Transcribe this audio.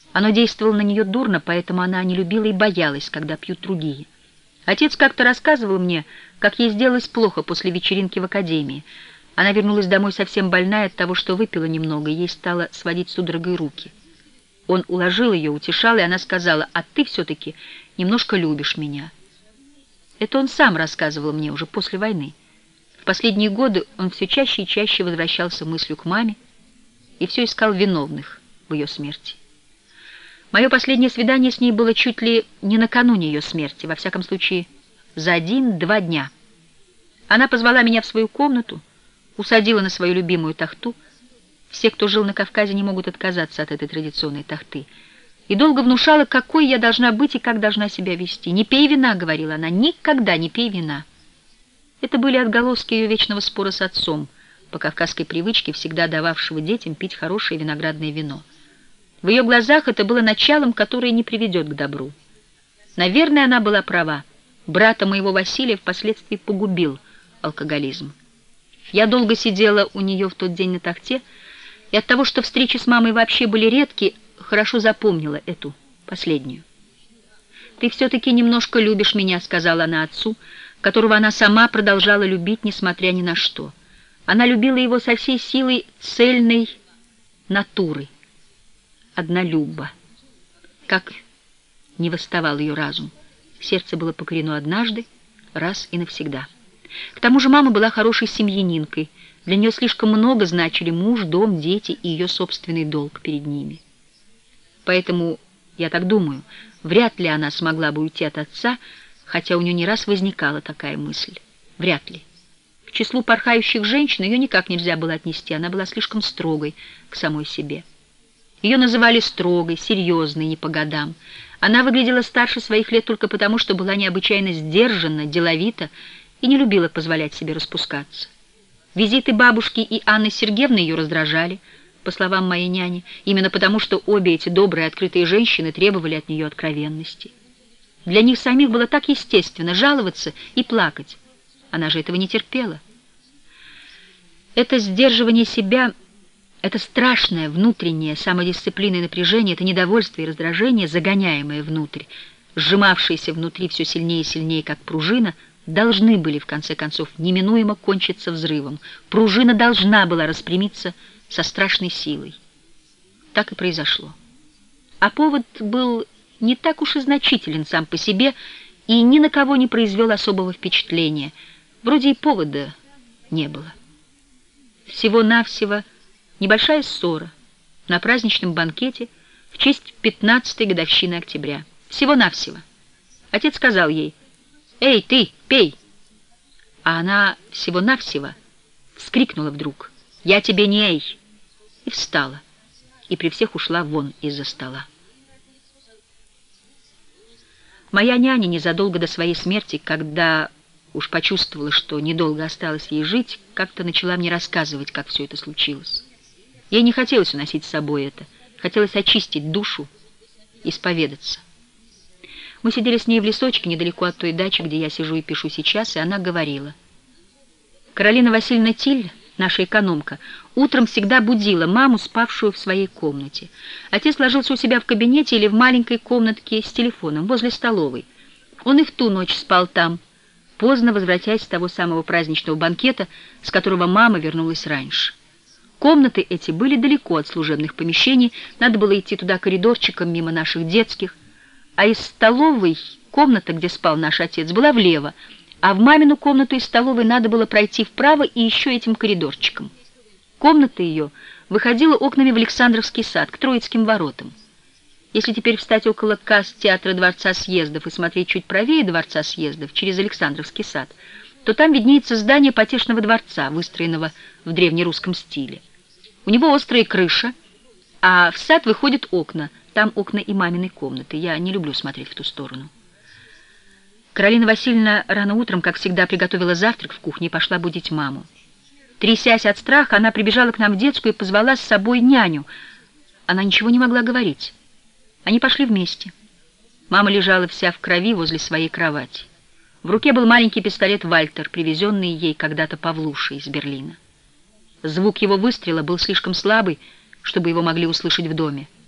Оно действовало на нее дурно, поэтому она не любила и боялась, когда пьют другие. Отец как-то рассказывал мне, как ей сделалось плохо после вечеринки в академии. Она вернулась домой совсем больная от того, что выпила немного, и ей стало сводить судорогой руки. Он уложил ее, утешал, и она сказала: «А ты все-таки немножко любишь меня». Это он сам рассказывал мне уже после войны. В последние годы он все чаще и чаще возвращался мыслью к маме и все искал виновных в ее смерти. Мое последнее свидание с ней было чуть ли не накануне ее смерти, во всяком случае, за 1-2 дня. Она позвала меня в свою комнату, усадила на свою любимую тахту. Все, кто жил на Кавказе, не могут отказаться от этой традиционной тахты. И долго внушала, какой я должна быть и как должна себя вести. «Не пей вина», — говорила она, — «никогда не пей вина». Это были отголоски ее вечного спора с отцом, по кавказской привычке, всегда дававшего детям пить хорошее виноградное вино. В ее глазах это было началом, которое не приведет к добру. Наверное, она была права. Брата моего Василия впоследствии погубил алкоголизм. Я долго сидела у нее в тот день на тахте, и от того, что встречи с мамой вообще были редки, хорошо запомнила эту, последнюю. «Ты все-таки немножко любишь меня», — сказала она отцу, которого она сама продолжала любить, несмотря ни на что. Она любила его со всей силой цельной натуры. Однолюбо. Как не восставал ее разум. Сердце было покорено однажды, раз и навсегда. К тому же мама была хорошей семьянинкой. Для нее слишком много значили муж, дом, дети и ее собственный долг перед ними. Поэтому, я так думаю, вряд ли она смогла бы уйти от отца, хотя у нее не раз возникала такая мысль. Вряд ли. К числу порхающих женщин ее никак нельзя было отнести, она была слишком строгой к самой себе. Ее называли строгой, серьезной, не по годам. Она выглядела старше своих лет только потому, что была необычайно сдержанна, деловита и не любила позволять себе распускаться. Визиты бабушки и Анны Сергеевны ее раздражали, по словам моей няни, именно потому, что обе эти добрые, открытые женщины требовали от нее откровенности. Для них самих было так естественно жаловаться и плакать. Она же этого не терпела. Это сдерживание себя... Это страшное внутреннее самодисциплина и напряжение, это недовольство и раздражение, загоняемое внутрь, сжимавшееся внутри все сильнее и сильнее, как пружина, должны были, в конце концов, неминуемо кончиться взрывом. Пружина должна была распрямиться со страшной силой. Так и произошло. А повод был не так уж и значителен сам по себе и ни на кого не произвел особого впечатления. Вроде и повода не было. Всего-навсего небольшая ссора на праздничном банкете в честь 15-й годовщины октября. Всего-навсего. Отец сказал ей: «Эй, ты, пей!» А она всего-навсего вскрикнула вдруг: «Я тебе не эй!» и встала, и при всех ушла вон из-за стола. Моя няня незадолго до своей смерти, когда уж почувствовала, что недолго осталось ей жить, как-то начала мне рассказывать, как все это случилось. Ей не хотелось уносить с собой это, хотелось очистить душу, исповедаться. Мы сидели с ней в лесочке недалеко от той дачи, где я сижу и пишу сейчас, и она говорила: «Каролина Васильевна Тиль, наша экономка, утром всегда будила маму, спавшую в своей комнате. Отец ложился у себя в кабинете или в маленькой комнатке с телефоном возле столовой. Он и в ту ночь спал там, поздно возвратясь с того самого праздничного банкета, с которого мама вернулась раньше. Комнаты эти были далеко от служебных помещений, надо было идти туда коридорчиком мимо наших детских, а из столовой комната, где спал наш отец, была влево, а в мамину комнату из столовой надо было пройти вправо и еще этим коридорчиком. Комната ее выходила окнами в Александровский сад, к Троицким воротам. Если теперь встать около касс театра Дворца съездов и смотреть чуть правее Дворца съездов, через Александровский сад, то там виднеется здание Потешного дворца, выстроенного в древнерусском стиле. У него острая крыша, а в сад выходят окна. Там окна и маминой комнаты. Я не люблю смотреть в ту сторону. Каролина Васильевна рано утром, как всегда, приготовила завтрак в кухне и пошла будить маму. Трясясь от страха, она прибежала к нам в детскую и позвала с собой няню. Она ничего не могла говорить. Они пошли вместе. Мама лежала вся в крови возле своей кровати. В руке был маленький пистолет «Вальтер», привезенный ей когда-то Павлушей из Берлина. Звук его выстрела был слишком слабый, чтобы его могли услышать в доме.